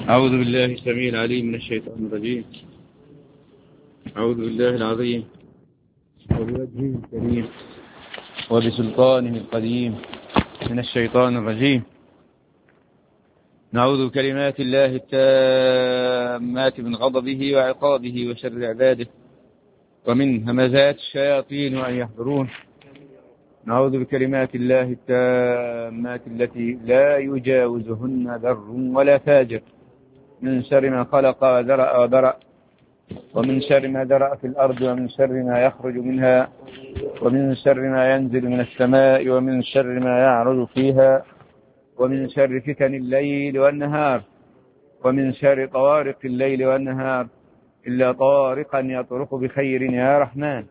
أعوذ بالله السميع العليم من الشيطان الرجيم. أعوذ بالله العظيم وبوجهه الكريم وبسلطانه القديم من الشيطان الرجيم. نعوذ بكلمات الله التامات من غضبه وعقابه وشر عباده ومن همزات الشياطين وأن يحضرون. نعوذ بكلمات الله التامات التي لا يجاوزهن بر ولا فاجر من شر ما خلق وذرأ وبرأ، ومن شر ما ذرأ في الأرض، ومن شر ما يخرج منها، ومن شر ما ينزل من السماء، ومن شر ما يعرج فيها، ومن شر فتن الليل والنهار، ومن شر طوارق الليل والنهار إلا طارقا يطرق بخير يا رحمن.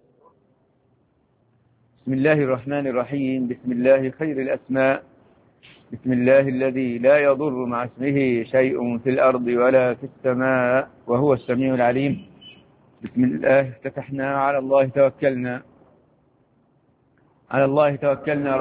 بسم الله الرحمن الرحيم. بسم الله خير الأسماء. بسم الله الذي لا يضر مع اسمه شيء في الأرض ولا في السماء وهو السميع العليم. بسم الله افتتحنا، على الله توكلنا، على الله توكلنا.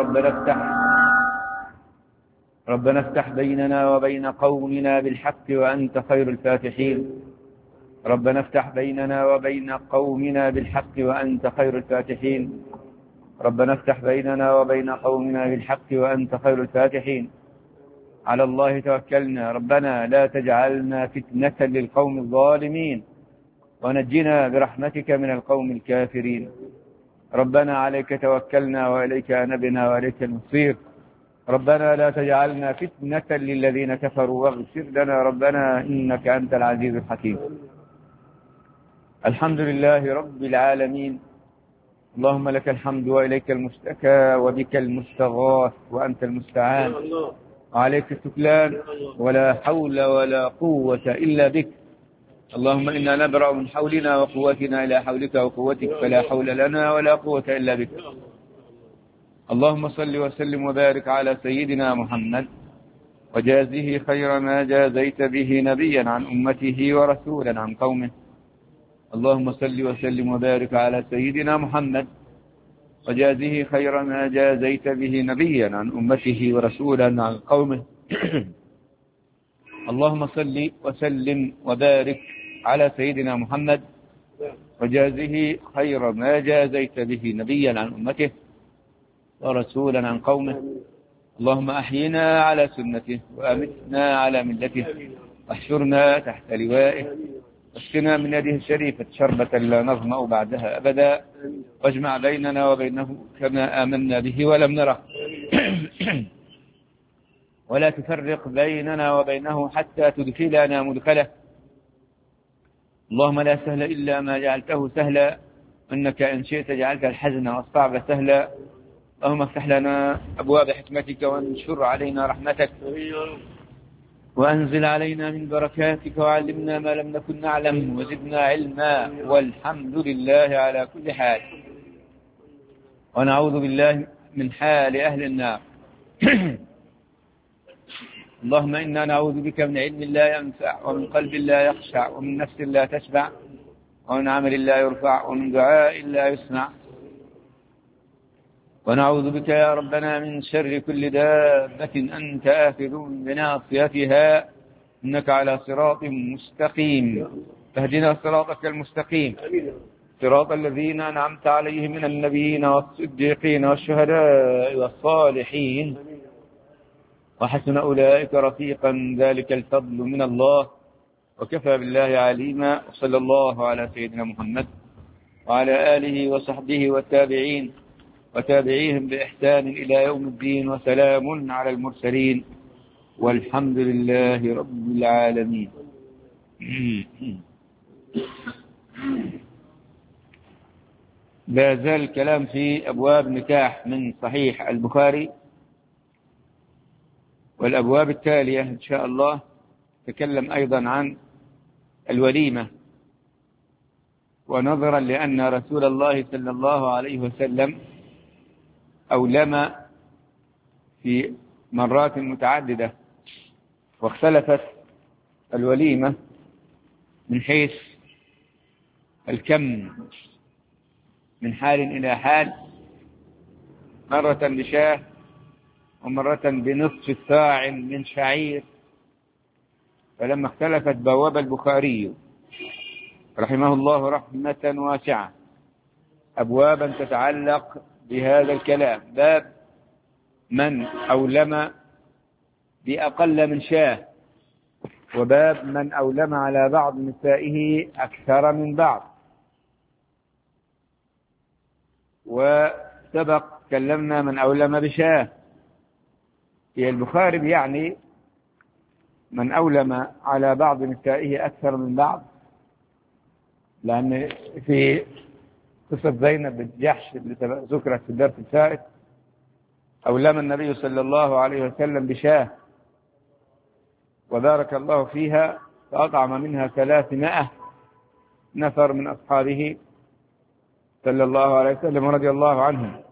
ربنا افتح بيننا وبين قومنا بالحق وأنت خير الفاتحين. ربنا افتح بيننا وبين قومنا بالحق وأنت خير الفاتحين. ربنا افتح بيننا وبين قومنا بالحق وأنت خير الفاتحين. على الله توكلنا. ربنا لا تجعلنا فتنة للقوم الظالمين ونجنا برحمتك من القوم الكافرين. ربنا عليك توكلنا وإليك أنبنا وإليك المصير. ربنا لا تجعلنا فتنة للذين كفروا واغفر لنا ربنا إنك أنت العزيز الحكيم. الحمد لله رب العالمين. اللهم لك الحمد وإليك المشتكى وبك المستغاث وأنت المستعان وعليك التكلان ولا حول ولا قوة إلا بك. اللهم إنا نبرأ من حولنا وقوتنا إلى حولك وقوتك فلا حول لنا ولا قوة إلا بك. اللهم صل وسلم وبارك على سيدنا محمد وجازه خير ما جازيت به نبيا عن أمته ورسولا عن قومه. اللهم صل وسلم وبارك على سيدنا محمد وجازه خير ما جازيت به نبيا عن أمته ورسولا عن قومه. اللهم صل وسلم وبارك على سيدنا محمد وجازه خير ما جازيت به نبيا عن أمته ورسولا عن قومه. اللهم أحينا على سنته وأمتنا على ملته واحشرنا تحت لوائه واسقنا من يده الشريفة شربة لا نظمأ بعدها أبدا واجمع بيننا وبينه كما آمنا به ولم نره ولا تفرق بيننا وبينه حتى تدخلنا مدخله. اللهم لا سهل إلا ما جعلته سهلا إنك إن شئت جعلت الحزن والصعب سهلا. اللهم افتح لنا أبواب حكمتك وانشر علينا رحمتك وأنزل علينا من بركاتك وعلمنا ما لم نكن نعلم وزدنا علما والحمد لله على كل حال. ونعوذ بالله من حال أهل النار. اللهم إنا نعوذ بك من علم لا ينفع ومن قلب لا يخشع ومن نفس لا تشبع ومن عمل لا يرفع ومن دعاء لا يسمع. ونعوذ بك يا ربنا من شر كل دابة أنت آخذ بناصيتها إنك على صراط مستقيم. فاهدنا صراطك المستقيم صراط الذين أنعمت عليهم من النبيين والصديقين والشهداء والصالحين وحسن أولئك رفيقا ذلك الفضل من الله وكفى بالله عليما. وصلى الله على سيدنا محمد وعلى آله وصحبه والتابعين وتابعيهم بإحسان إلى يوم الدين وسلام على المرسلين والحمد لله رب العالمين. لا زال الكلام في أبواب نكاح من صحيح البخاري، والأبواب التالية إن شاء الله تكلم أيضا عن الوليمة. ونظرا لأن رسول الله صلى الله عليه وسلم أولم في مرات متعددة واختلفت الوليمة من حيث الكم من حال إلى حال، مرة بشاه ومرة بنصف صاع من شعير فلما اختلفت بواب البخاري رحمه الله رحمة واسعة أبوابا تتعلق بهذا الكلام. باب من أولم بأقل من شاه، وباب من أولم على بعض نسائه أكثر من بعض. وسبق كلمنا من أولم بشاه في البخاري، يعني من أولم على بعض نسائه أكثر من بعض، لأن في قصة زينب بنت جحش اللي ذكرت في الدرس الفائت أولم النبي صلى الله عليه وسلم بشاه وبارك الله فيها فأطعم منها 300 نفر من أصحابه صلى الله عليه وسلم ورضي الله عنهم.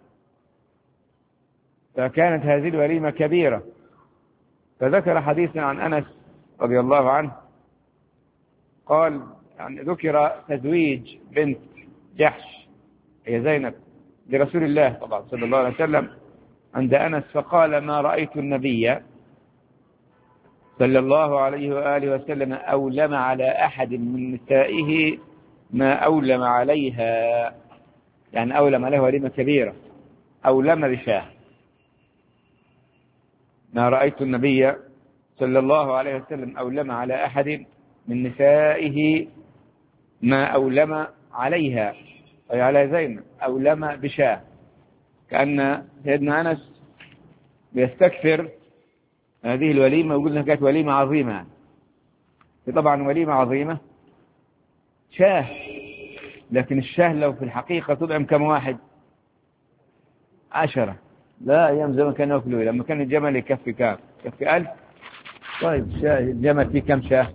فكانت هذه الوليمة كبيرة. فذكر حديثا عن أنس رضي الله عنه قال، يعني ذكر تزويج بنت جحش هي زينب لرسول الله طبعا صلى الله عليه وسلم عند أنس، فقال ما رأيت النبي صلى الله عليه وآله وسلم أولم على أحد من نسائه ما أولم عليها، يعني أولم عليها وليمة كبيرة، أولم بشاه. ما رأيت النبي صلى الله عليه وسلم أولم على أحد من نسائه ما أولم عليها، أي على زينب، أولم بشاه. كأن سيدنا أنس بيستكثر هذه الوليمة ويقول لها كانت وليمة عظيمة. طبعا وليمة عظيمة شاه، لكن الشاه لو في الحقيقة تطعم كم واحد؟ 10. لا، أيام زمان كانوا يأكلوا لما كان الجمل يكفي كام؟ يكفي 1000. طيب الجمل فيه كم شاه؟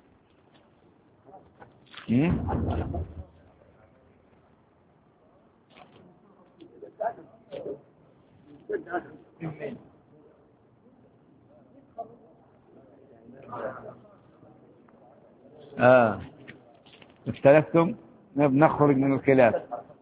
اختلفتم، نخرج من الخلاف.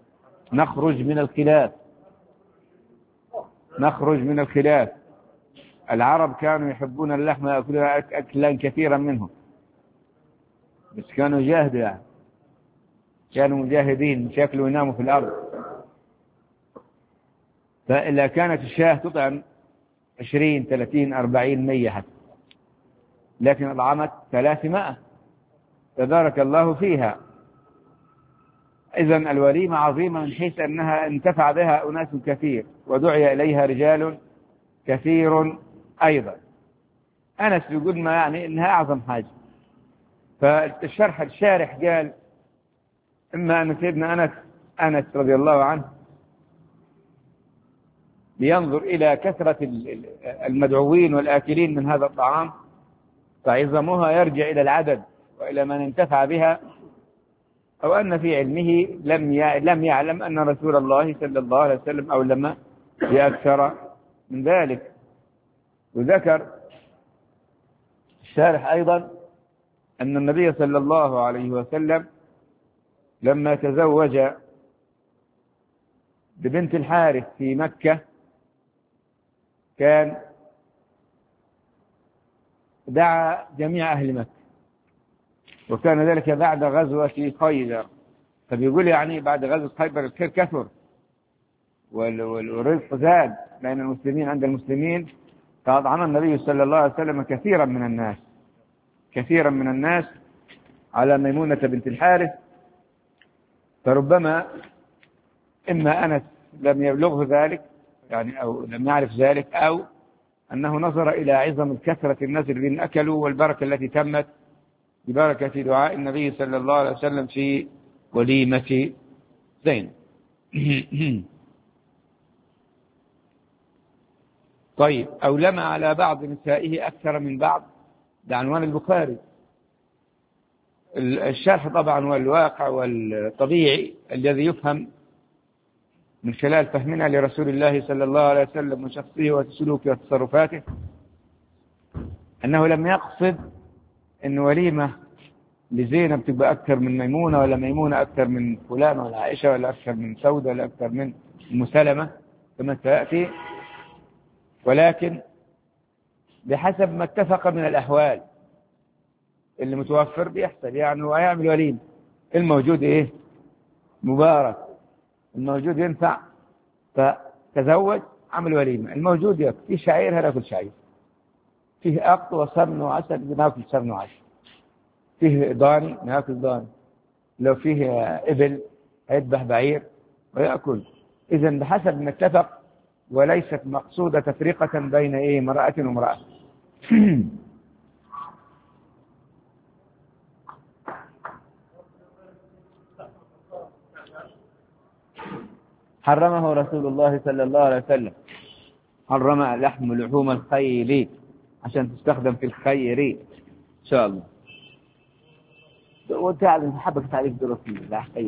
نخرج من الخلاف. العرب كانوا يحبون اللحم يأكلون أكلا كثيرا منه، بس كانوا جاهدوا، يعني كانوا مجاهدين مش يأكلوا ويناموا في الأرض. فإذا كانت الشاه تطعم 20 30 40 100 حتى، لكن أطعمت 300 تبارك الله فيها. إذن الوليمة عظيمة من حيث أنها انتفع بها أناس كثير ودعي إليها رجال كثير أيضا. أنس يقول ما يعني إنها أعظم حاجة. الشارح قال إما أن سيدنا أنس رضي الله عنه لينظر إلى كثرة المدعوين والآكلين من هذا الطعام فعظمها يرجع إلى العدد وإلى من انتفع بها، أو أن في علمه لم يعلم أن رسول الله صلى الله عليه وسلم أولم بأكثر من ذلك. وذكر الشارح أيضا أن النبي صلى الله عليه وسلم لما تزوج ببنت الحارث في مكة كان دعا جميع أهل مكة، وكان ذلك بعد غزوة خيبر. فبيقول يعني بعد غزوة خيبر الخير كثر والرزق زاد بين المسلمين عند المسلمين، فأطعم النبي صلى الله عليه وسلم كثيرا من الناس على ميمونة بنت الحارث. فربما إما أنس لم يبلغه ذلك يعني أو لم يعرف ذلك، أو أنه نظر إلى عظم الكثرة الناس الذين أكلوا والبركة التي تمت ببركة دعاء النبي صلى الله عليه وسلم في وليمة زينب. طيب، أولم على بعض نسائه أكثر من بعض، ده عنوان البخاري. الشرح طبعا والواقع والطبيعي الذي يفهم من خلال فهمنا لرسول الله صلى الله عليه وسلم وشخصه وسلوكه وتصرفاته أنه لم يقصد أن وليمة لزينب تبقى أكثر من ميمونة، ولا ميمونة أكثر من فلان ولا عائشة، ولا أكثر من سودة، ولا أكثر من مسلمة كما سيأتي، ولكن بحسب ما اتفق من الأحوال. اللي متوفر بيحصل يعني، وهيعمل وليمة. الموجود إيه؟ مبارك، الموجود ينفع، فتزوج عمل وليمة. الموجود يأكل، فيه شعير هناكل شعير، فيه أقط وسمن وعسل بناكل سمن وعسل، فيه ضاني ناكل ضاني، لو فيه إبل هيذبح بعير ويأكل. إذا بحسب ما اتفق، وليست مقصودة تفرقة بين إيه امرأة وامرأة. حرمه رسول الله صلى الله عليه وسلم، حرم لحوم الخيل عشان تستخدم في الخير إن شاء الله. وتعلم حبك تعريف دراسي لا خير.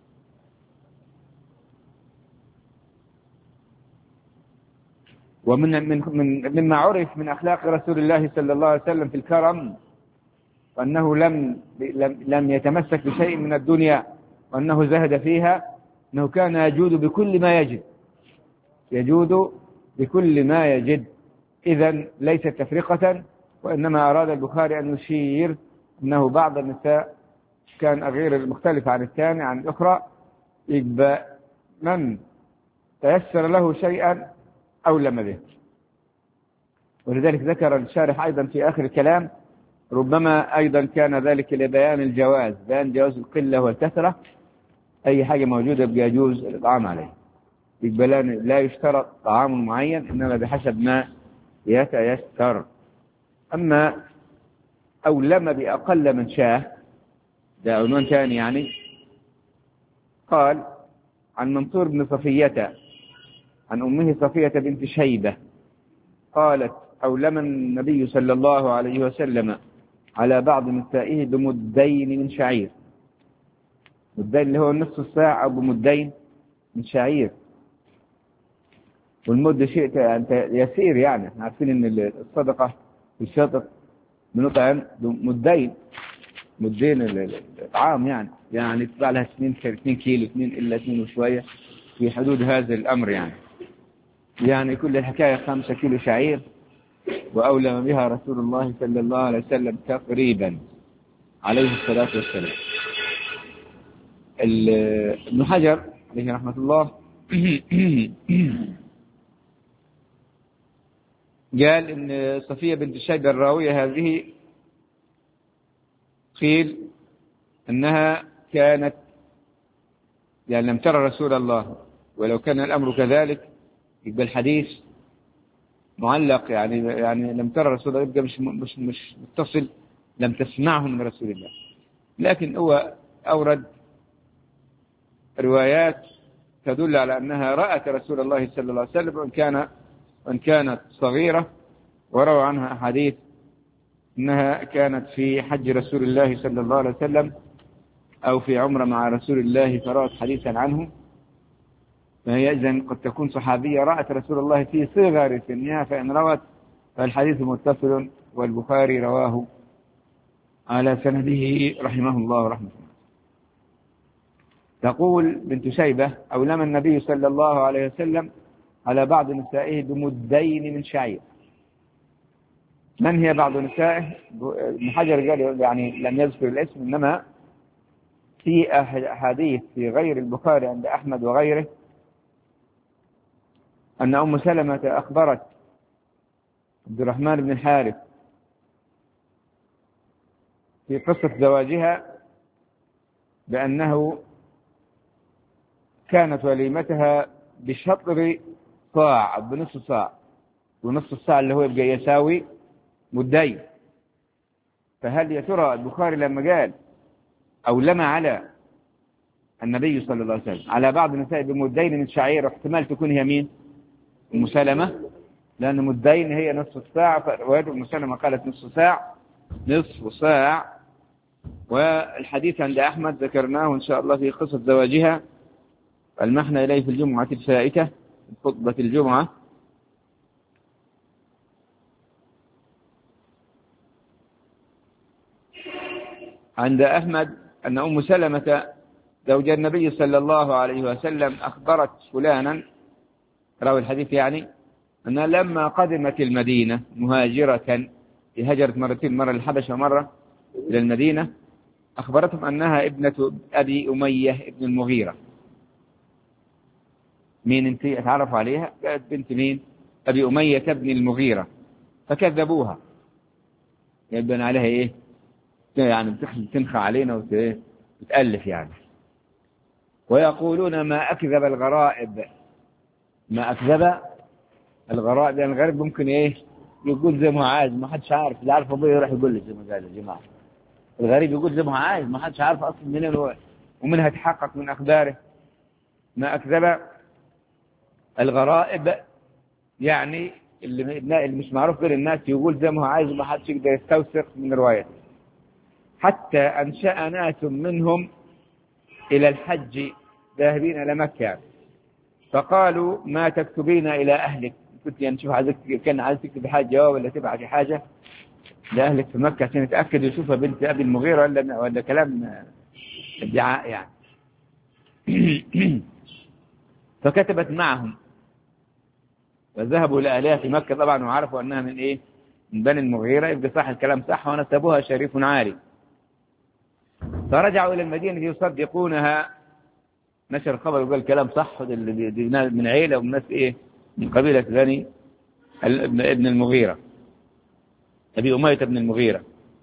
مما عرف من أخلاق رسول الله صلى الله عليه وسلم في الكرم، وأنه لم يتمسك بشيء من الدنيا، وأنه زهد فيها، أنه كان يجود بكل ما يجد، يجود بكل ما يجد. إذن ليست تفرقة، وإنما أراد البخاري أن يشير أنه بعض النساء كان غير المختلف عن الثاني عن الأخرى، يبقى من تيسر له شيئا أولم به. ولذلك ذكر الشارح أيضا في آخر الكلام ربما أيضا كان ذلك لبيان الجواز، بيان جواز القلة والكثرة، أي حاجة موجودة بيجوز الإطعام عليه. يبقى لا يشترط طعام معين، إنما بحسب ما يتيسر. أما أولم بأقل من شاه، ده عنوان ثاني يعني. قال عن منصور بن صفية عن أمه صفية بنت شيبة قالت أولم النبي صلى الله عليه وسلم على بعض نسائه بمدين من شعير. مدين اللي هو نصف الساعة، أو بمدين من شعير. والمد شيء يسير يعني، عارفين ان الصدقة في الشطر بنطعم مدين، مدين الطعام يعني تبع لها 2 كيلو، 2 إلا 2 وشوية، في حدود هذا الأمر يعني كل الحكاية 5 كيلو شعير، وأولم بها رسول الله صلى الله عليه وسلم تقريبا عليه الصلاة والسلام. ابن حجر عليه رحمة الله قال إن صفية بنت شيبة الراوية هذه قيل أنها كانت يعني لم ترى رسول الله، ولو كان الأمر كذلك يبقى الحديث معلق، يعني لم ترى رسول الله يبقى مش متصل، لم تسمعه من رسول الله. لكن هو أورد روايات تدل على أنها رأت رسول الله صلى الله عليه وسلم وإن كانت صغيرة، وروى عنها أحاديث أنها كانت في حج رسول الله صلى الله عليه وسلم أو في عمرة مع رسول الله فروت حديثا عنه، فهي إذن قد تكون صحابية رأت رسول الله في صغر سنها، فإن روت فالحديث متصل، والبخاري رواه على سنده رحمه الله رحمه الله. تقول بنت شيبة أولم النبي صلى الله عليه وسلم على بعض نسائه بمدين من شعير. من هي بعض نسائه؟ ابن حجر قال يعني لم يذكر الاسم، إنما في أحاديث في غير البخاري عند أحمد وغيره أن أم سلمة أخبرت عبد الرحمن بن الحارث في قصة زواجها بأنه كانت وليمتها بشطر صاع، بنصف صاع، ونصف الصاع اللي هو يبقى يساوي مدين. فهل يا ترى البخاري لما قال أولم على النبي صلى الله عليه وسلم على بعض النساء بمدين من شعير، احتمال تكون هي مين؟ أم سلمة، لأن مدين هي نصف الساعة، فرواية أم سلمة قالت نصف ساعة. والحديث عند أحمد ذكرناه إن شاء الله في قصة زواجها، المحنى إليه في الجمعة الفائتة، خطبة الجمعة. عند أحمد أن أم سلمة زوج النبي صلى الله عليه وسلم أخبرت فلانا، راوي الحديث يعني، أنها لما قدمت المدينة مهاجرة، هجرت مرتين، مرة الحبشة ومرة إلى المدينة أخبرتهم أنها ابنة أبي أمية ابن المغيرة. مين أنت أتعرفوا عليها؟ كانت بنت مين؟ أبي أمية ابن المغيرة. فكذبوها، يبين عليها إيه؟ يعني تنخى علينا وتألف يعني. ويقولون ما أكذب الغرائب. ما أكذب الغرائب، يعني الغريب ممكن إيه يقول زي ما عايز، ما حدش عارف. اللي عارف أبوه يروح يقول لي زي ما قال يا جماعة. الغريب يقول زي ما عايز، ما حدش عارف أصلا منين هو ومنها يتحقق من أخباره. ما أكذب الغرائب يعني اللي مش معروف بين الناس يقول زي ما هو عايز وما حدش يقدر يستوثق من روايته. حتى أنشأ ناس منهم إلى الحج ذاهبين إلى مكة، فقالوا ما تكتبين إلى أهلك. كنت يعني شوف كان عايز تكتب حاجة ولا تبعتي حاجة لأهلك في مكة عشان يتأكد يشوفها بنت أبي المغيرة ولا كلام ادعاء يعني. فكتبت معهم وذهبوا لأهلها في مكة طبعا، وعرفوا أنها من إيه؟ من بني المغيرة. يبقى صح الكلام صح، ونسبوها شريف عالي. فرجعوا إلى المدينة يصدقونها. نشر الخبر وقال الكلام صح، من عيلة ومن ناس إيه؟ من قبيلة بني ابن المغيرة، أبي أمية ابن المغيرة.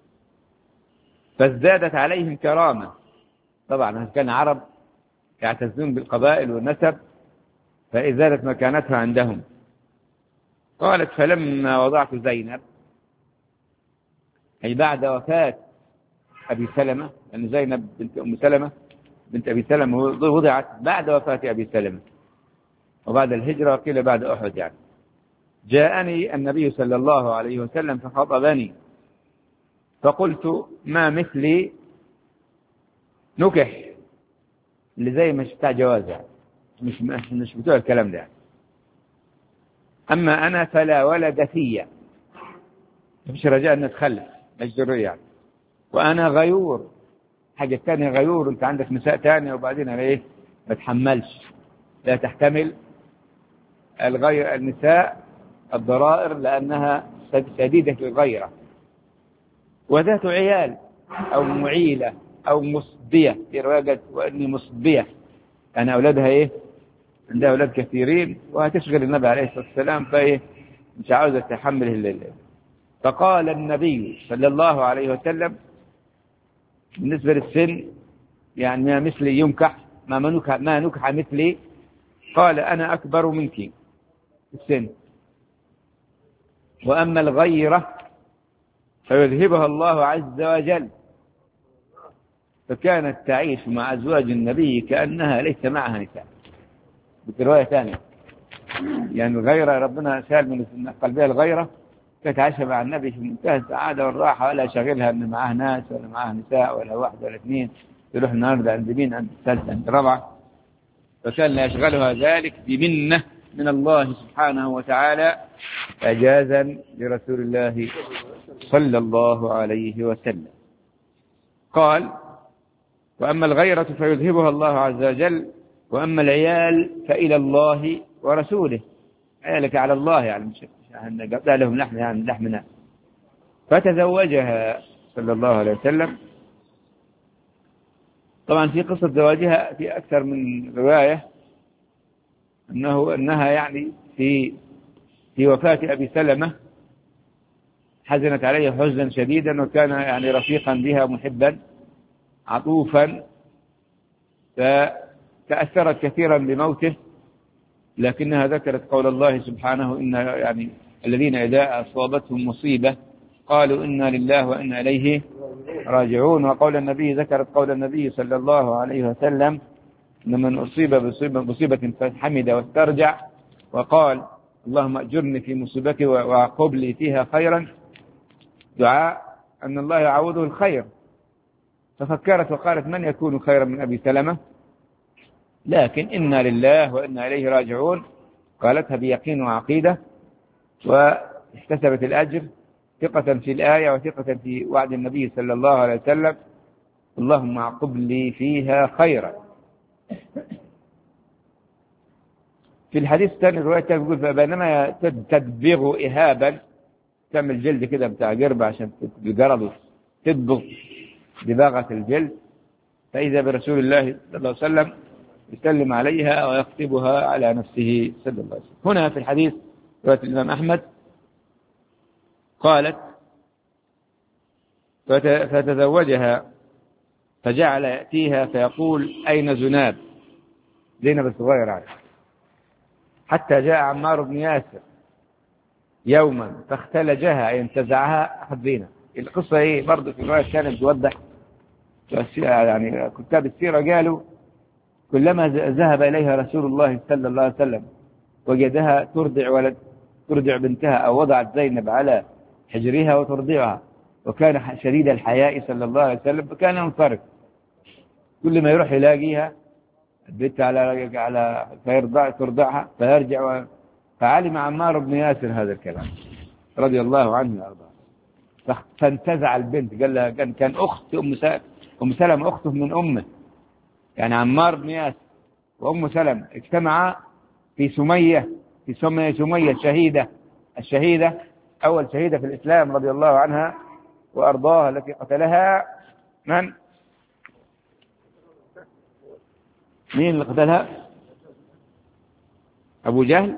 فازدادت عليهم كرامة. طبعا كان عرب يعتزون بالقبائل والنسب، فازدادت مكانتها عندهم. قالت فلما وضعت زينب، أي بعد وفاة أبي سلمة، لأن زينب بنت أم سلمة بنت أبي سلمة وضعت بعد وفاة أبي سلمة وبعد الهجرة، قيل بعد أحد يعني. جاءني النبي صلى الله عليه وسلم فخطبني، فقلت ما مثلي نكح، اللي زي مش بتاع جواز يعني، مش بتوع الكلام ده يعني. أما أنا فلا ولد فيا، مش رجاء أن نتخلف، مش ضروري يعني. وأنا غيور، حاجة تانية غيور، أنت عندك نساء تانية وبعدين أنا إيه ما تحملش، لا تحتمل النساء الضرائر لأنها شديدة الغيرة. وذات عيال أو معيلة أو مصبية، في رواية وإني مصبية، يعني أولادها إيه عندها أولاد كثيرين وهتشغل النبي عليه الصلاة والسلام، فإيه مش عاوزة تحمل الليل. فقال النبي صلى الله عليه وسلم بالنسبة للسن يعني ما مثلي ينكح، ما نكح مثلي. قال أنا أكبر منك في السن، وأما الغيرة فيذهبها الله عز وجل. فكانت تعيش مع أزواج النبي كأنها ليس معها نساء. برواية ثانية يعني الغيرة ربنا سال من قلبها الغيرة، كانت عايشة مع النبي في منتهى السعادة والراحة، ولا شغلها أن معها ناس ولا معها نساء ولا واحد ولا اثنين، تروح النهارده عند مين، عند الثالثة عند الرابعة. فكان لا يشغلها ذلك بمنة من الله سبحانه وتعالى إعجازا لرسول الله صلى الله عليه وسلم. قال وأما الغيرة فيذهبها الله عز وجل، وأما العيال فإلى الله ورسوله. عيالك على الله يعني مش قبل لهم لحم يعني لحمنا. فتزوجها صلى الله عليه وسلم. طبعا في قصة زواجها في أكثر من رواية، أنها يعني في وفاة أبي سلمة حزنت عليه حزنا شديدا، وكان يعني رفيقا بها محبا عطوفا، فتأثرت كثيرا بموته. لكنها ذكرت قول الله سبحانه إن يعني الذين إذا أصابتهم مصيبة قالوا إنا لله وإنا إليه راجعون. وقول النبي ذكرت قول النبي صلى الله عليه وسلم إن من أصيب بمصيبة فحمد واسترجع وقال اللهم أجرني في مصيبتي وعقب لي فيها خيرا، دعاء أن الله يعوضه الخير. ففكرت وقالت من يكون خيرا من أبي سلمة، لكن إنا لله وإنا إليه راجعون قالتها بيقين وعقيدة، واحتسبت الأجر ثقة في الآية وثقة في وعد النبي صلى الله عليه وسلم اللهم اعقب لي فيها خيرا. في الحديث الثاني الرواية تقول فبينما تدبغ إهابا، تعمل جلد كده بتاع قربة عشان الجرد تدبغ دباغة الجلد، فإذا برسول الله صلى الله عليه وسلم يسلم عليها ويخطبها على نفسه صلى الله عليه وسلم. هنا في الحديث رواية الإمام أحمد قالت فتزوجها فجعل يأتيها فيقول أين زناب، زينب الصغير يعني، حتى جاء عمار بن ياسر يوما فاختلجها أي انتزعها أخذ زينب. القصة إيه برضه في الرواية كانت توضح، يعني كتاب السيرة قالوا كلما ذهب إليها رسول الله صلى الله عليه وسلم وجدها ترضع بنتها أو وضعت زينب على حجرها وترضعها، وكان شديد الحياء صلى الله عليه وسلم، فكان ينصرف كل ما يروح يلاقيها البنت على ترضعها فيرجع. فعلم عمار بن ياسر هذا الكلام رضي الله عنه وارضاه، فانتزع البنت، قال لها كان أخت أم سلمة أخته من أمه، يعني عمار بن ياسر وأم سلمة اجتمعا في سمية الشهيدة أول شهيدة في الإسلام رضي الله عنها وأرضاها، التي قتلها مين اللي قتلها؟ أبو جهل.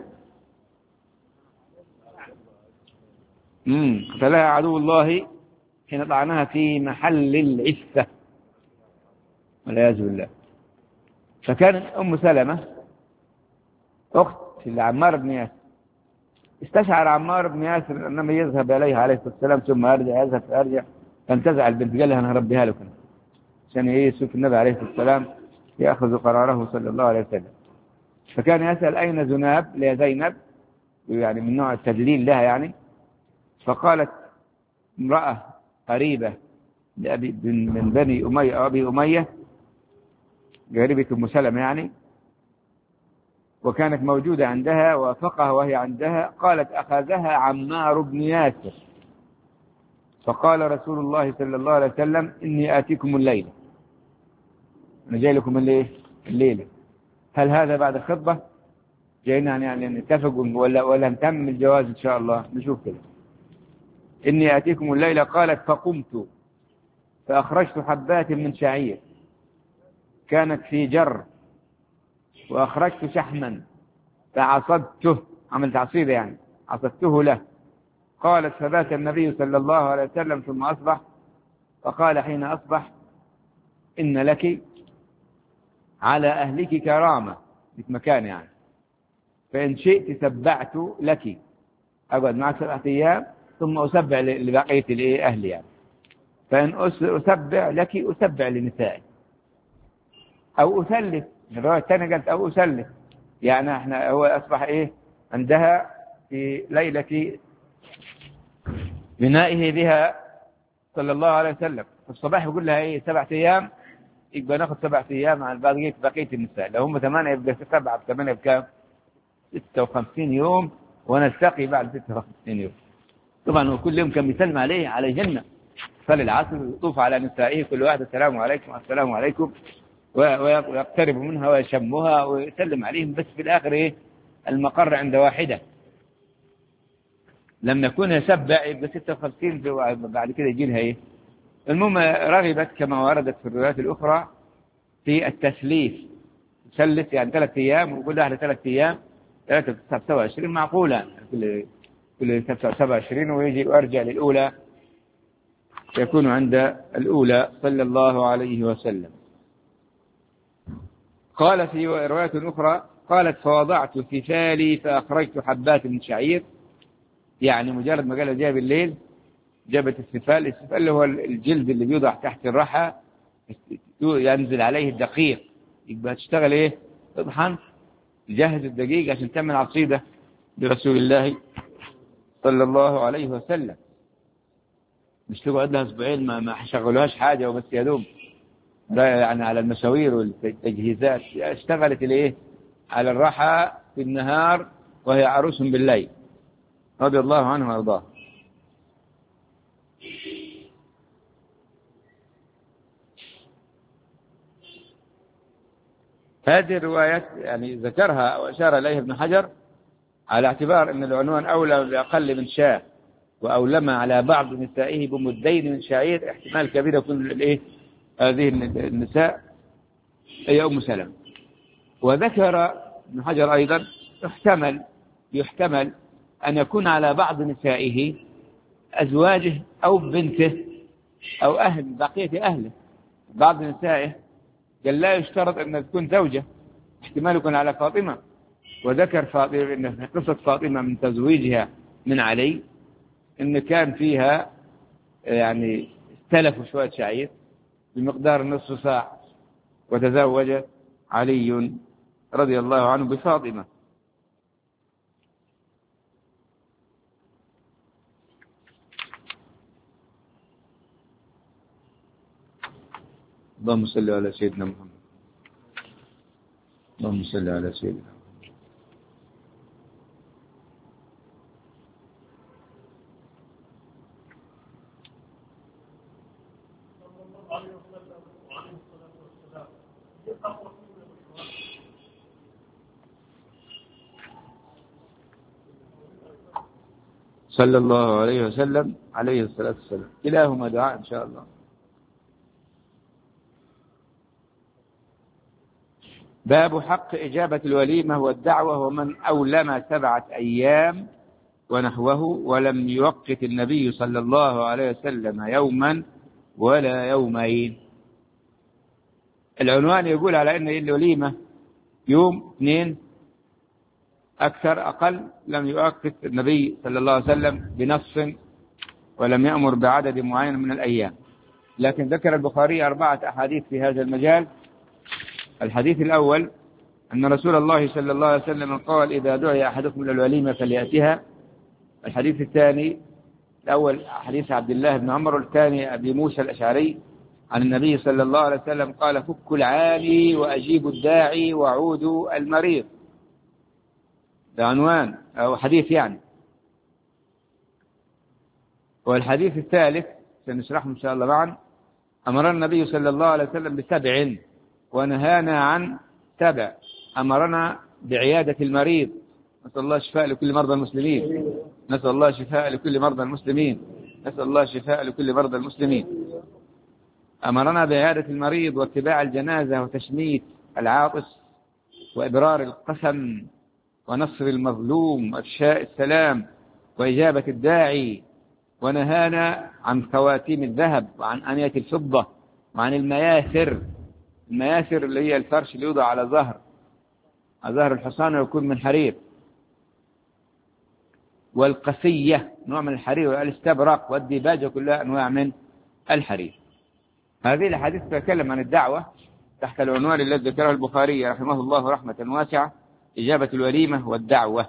قتلها عدو الله حين طعنها في محل العفة والعياذ بالله. فكانت أم سلمة أخت لعمار بن ياسر، استشعر عمار بن ياسر أنما يذهب إليها عليه الصلاة والسلام ثم يذهب فيرجع، فانتزع البنت، قال لها أنا هربيها لك عشان يشوف النبي عليه الصلاة والسلام يأخذ قراره صلى الله عليه وسلم. فكان يسأل أين زناب لزينب، يعني من نوع التدليل لها يعني. فقالت امرأة قريبة من بني أمية أو أبي أمية، قريبة أم سلمة يعني، وكانت موجودة عندها وافقها وهي عندها، قالت أخذها عمار بن ياسر، فقال رسول الله صلى الله عليه وسلم إني آتيكم الليلة، أنا جاي لكم الليلة، هل هذا بعد الخطبة؟ جاينا يعني نتفق ولا نتم الجواز إن شاء الله، نشوف كده. إني آتيكم الليلة، قالت فقمت فأخرجت حبات من شعير كانت في جر، وأخرجت شحما فعصبته، عملت عصيدة يعني عصبته له. قالت فبات النبي صلى الله عليه وسلم ثم أصبح، فقال حين أصبح إن لك على أهلك كرامة، في مكان يعني، فإن شئت سبعت لك، أقعد معك 7 أيام ثم أسبع لبقية أهلي يعني، فإن أسبع لك أسبع لنسائي، أو أثلث، الرواية الثانية قالت أو أثلث، يعني احنا هو أصبح عندها في ليلة بنائه بها صلى الله عليه وسلم، في الصباح يقول لها 7 أيام، يبقى ناخذ 7 أيام عن بقية النساء، لو هم 8 يبقى 7 ب8 بكام؟ 56 يوم، ونلتقي بعد 56 يوم. طبعا هو كل يوم كان يسلم عليهن، صلي العصر ويطوف على نسائه كل واحد السلام عليكم السلام عليكم، ويقترب منها ويشمها ويسلم عليهم، بس في الآخر المقر عند واحدة، لما يكون يسبع يبقى 56 بعد كده يجي لها المهم رغبت كما وردت في الروايات الأخرى في التسليف، تسلف يعني 3 أيام، ويقول لها 3 أيام 3 27 معقولة، كل 27 ويجي وارجع للأولى، يكون عند الأولى صلى الله عليه وسلم. قال في رواية أخرى قالت فوضعت ثفالي فأخرجت حبات من شعير، يعني مجرد ما قال جاء بالليل جابت الثفال اللي هو الجلد اللي بيوضع تحت الرحى ينزل عليه الدقيق، يبقى تشتغل تطحن تجهز الدقيق عشان تعمل عصيدة برسول الله صلى الله عليه وسلم، مش تقعد لها أسبوعين ما شغلوهاش حاجة وبس يا دوب يعني على المشاوير والتجهيزات، اشتغلت على الرحى في النهار وهي عروس بالليل رضي الله عنه وارضاه. هذه الروايات يعني ذكرها وأشار إليها ابن حجر على اعتبار أن العنوان أولى بأقل من شاة، وأولم على بعض نسائه بمدين من شعير، احتمال كبير يكون هذه النساء هي أم سلمة. وذكر ابن حجر أيضا يحتمل أن يكون على بعض نسائه أزواجه أو بنته أو بقية أهله. بعض نسائه قال لا يشترط أن تكون زوجة، احتمال يكون على فاطمة. وذكر فاطمة إن في قصة فاطمة من تزويجها من علي إن كان فيها يعني استلفوا شوية شعير بمقدار نصف صاع، وتزوج علي رضي الله عنه بفاطمة. اللهم صل على سيدنا محمد. اللهم صل على سيدنا محمد. صلى الله عليه وسلم عليه الصلاة والسلام. كلاهما دعاء إن شاء الله. باب حق إجابة الوليمة والدعوة ومن أولم 7 أيام ونحوه ولم يوقت النبي صلى الله عليه وسلم يوما ولا يومين. العنوان يقول على أن الوليمة يوم 2 أكثر أقل، لم يؤقت النبي صلى الله عليه وسلم بنص ولم يأمر بعدد معين من الأيام. لكن ذكر البخاري 4 أحاديث في هذا المجال. الحديث الأول أن رسول الله صلى الله عليه وسلم قال إذا دعي أحدكم إلى الوليمة فليأتها. الحديث الثاني الأول حديث عبد الله بن عمر، والثاني أبي موسى الأشعري عن النبي صلى الله عليه وسلم قال فكوا العاني وأجيبوا الداعي وعودوا المريض. ده عنوان أو حديث يعني. والحديث الثالث سنشرحه إن شاء الله معا. أمرنا النبي صلى الله عليه وسلم ب7 ونهانا عن 7. أمرنا بعيادة المريض، نسأل الله الشفاء لكل مرضى المسلمين، نسأل الله الشفاء لكل مرضى المسلمين، نسأل الله الشفاء لكل مرضى المسلمين. أمرنا بعيادة المريض واتباع الجنازة وتشميت العاطس وإبرار القسم ونصر المظلوم وإفشاء السلام وإجابة الداعي. ونهانا عن خواتيم الذهب وعن آنية الفضة وعن المياثر اللي هي الفرش اللي يوضع على ظهر الحصان ويكون من حرير، والقسية نوع من الحرير، والاستبرق والديباج كلها أنواع من الحرير. هذه الحديث تتكلم عن الدعوة تحت العنوان الذي ذكره البخاري رحمه الله رحمة واسعة، إجابة الوليمة والدعوة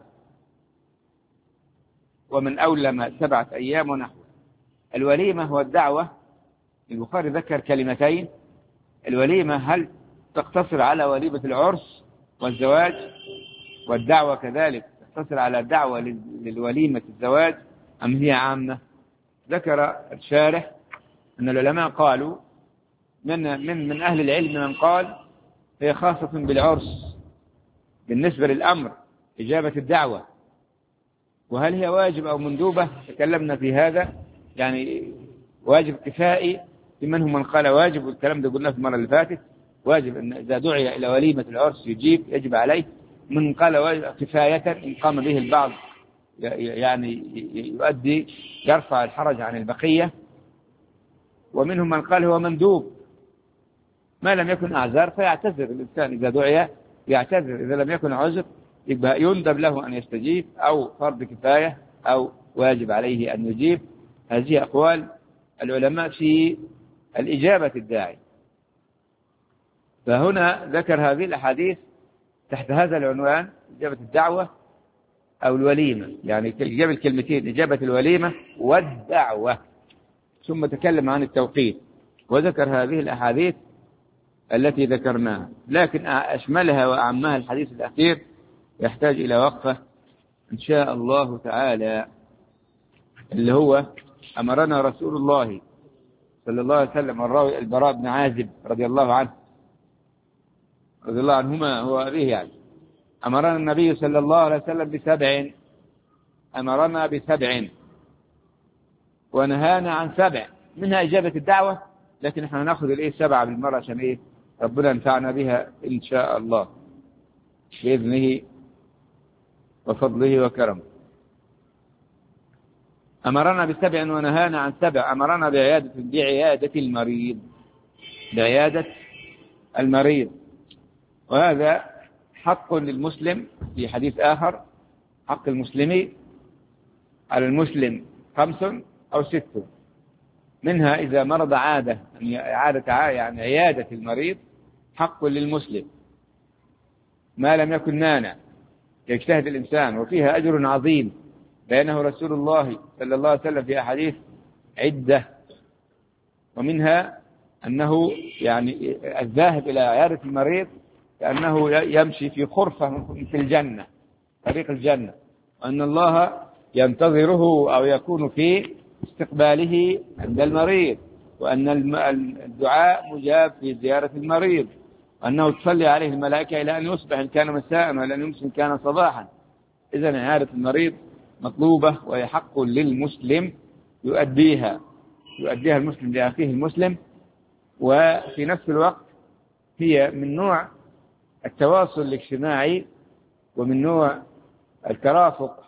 ومن أولم 7 أيام ونحوه. الوليمة والدعوة البخاري ذكر كلمتين. الوليمة هل تقتصر على وليمة العرس والزواج، والدعوة كذلك تقتصر على الدعوة للوليمة الزواج أم هي عامة؟ ذكر الشارح أن العلماء قالوا من أهل العلم من قال هي خاصة بالعرس بالنسبة للأمر إجابة الدعوة. وهل هي واجب أو مندوبة؟ تكلمنا في هذا، يعني واجب كفائي، في منهم من قال واجب، والكلام ده قلنا في المرة اللي فاتت، واجب أن إذا دعي إلى وليمة العرس يجب عليه. من قال واجب كفاية إن قام به البعض يعني يرفع الحرج عن البقية. ومنهم من قال هو مندوب ما لم يكن أعذار فيعتذر الإنسان إذا دعي يعتذر، إذا لم يكن عذر يبقى يندب له أن يستجيب، أو فرض كفاية أو واجب عليه أن يجيب. هذه أقوال العلماء في الإجابة الداعي. فهنا ذكر هذه الأحاديث تحت هذا العنوان إجابة الدعوة أو الوليمة، يعني جاب الكلمتين إجابة الوليمة والدعوة، ثم تكلم عن التوقيت وذكر هذه الأحاديث التي ذكرناها. لكن أشملها وأعمها الحديث الأخير يحتاج إلى وقفة إن شاء الله تعالى، اللي هو أمرنا رسول الله صلى الله عليه وسلم، الراوي البراء بن عازب رضي الله عنهما هو أبيه يعني، أمرنا النبي صلى الله عليه وسلم ب7، أمرنا ب7 ونهانا عن 7 منها إجابة الدعوة، لكن احنا هناخذ 7 بالمرة عشان ربنا ينفعنا بها إن شاء الله بإذنه وفضله وكرمه. أمرنا ب7 ونهانا عن 7. أمرنا بعيادة المريض، بعيادة المريض، وهذا حق للمسلم. في حديث آخر: حق المسلم على المسلم 5 أو 6، منها إذا مرض عادة، يعني عيادة المريض حق للمسلم ما لم يكن مانع يجتهد الإنسان، وفيها أجر عظيم بينه رسول الله صلى الله عليه وسلم في أحاديث عدة. ومنها أنه يعني الذاهب إلى عيادة المريض كأنه يمشي في خرفة في الجنة، طريق الجنة، وأن الله ينتظره أو يكون في استقباله عند المريض، وأن الدعاء مجاب في زيارة المريض، وأنه تصلي عليه الملائكة إلى أن يصبح إن كان مساء، وإلى أن يمسي إن كان صباحا. إذن عيادة المريض مطلوبة وهي حق للمسلم يؤديها المسلم لأخيه المسلم، وفي نفس الوقت هي من نوع التواصل الاجتماعي ومن نوع الترافق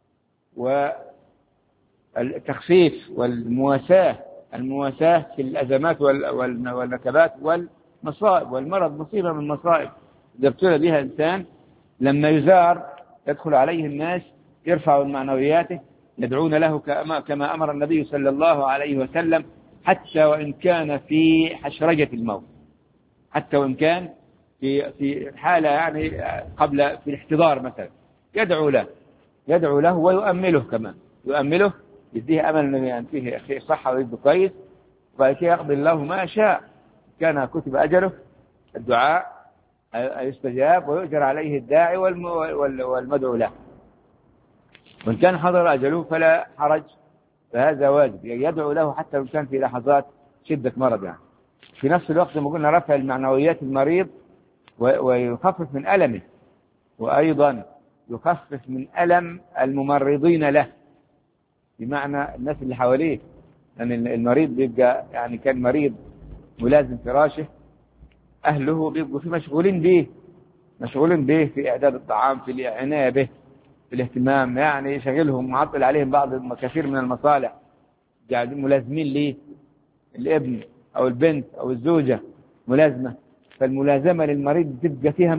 والتخفيف والمواساة في الأزمات والنكبات والمصائب والمرض. مصيبة من مصائب إذا ابتلى بها إنسان، لما يزار يدخل عليه الناس يرفعوا معنوياته، يدعون له كما أمر النبي صلى الله عليه وسلم، حتى وإن كان في حشرجة الموت، حتى وإن كان في حالة يعني قبل في الاحتضار مثلا، يدعو له ويؤمله كمان، يؤمله، يديه أمل أن فيه صحة ويبدو كويس، وبعد كده يقضي الله ما شاء. كان كتب أجله الدعاء يستجاب ويؤجر عليه الداعي والمدعو له. وإن كان حضر أجله فلا حرج، فهذا واجب، يعني يدعو له حتى لو كان في لحظات شدة مرض. يعني في نفس الوقت زي ما قلنا رفع المعنويات المريض ويخفف من ألمه، وأيضا يخفف من ألم الممرضين له، بمعنى الناس اللي حواليه، لأن المريض بيبقى يعني كان مريض ملازم فراشه، أهله بيبقوا مشغولين به في إعداد الطعام، في العناية به، في الاهتمام، يعني يشغلهم معطل عليهم بعض كثير من المصالح، قاعدين ملازمين ليه، الابن أو البنت أو الزوجة ملازمة. فالملازمة للمريض تبقى فيها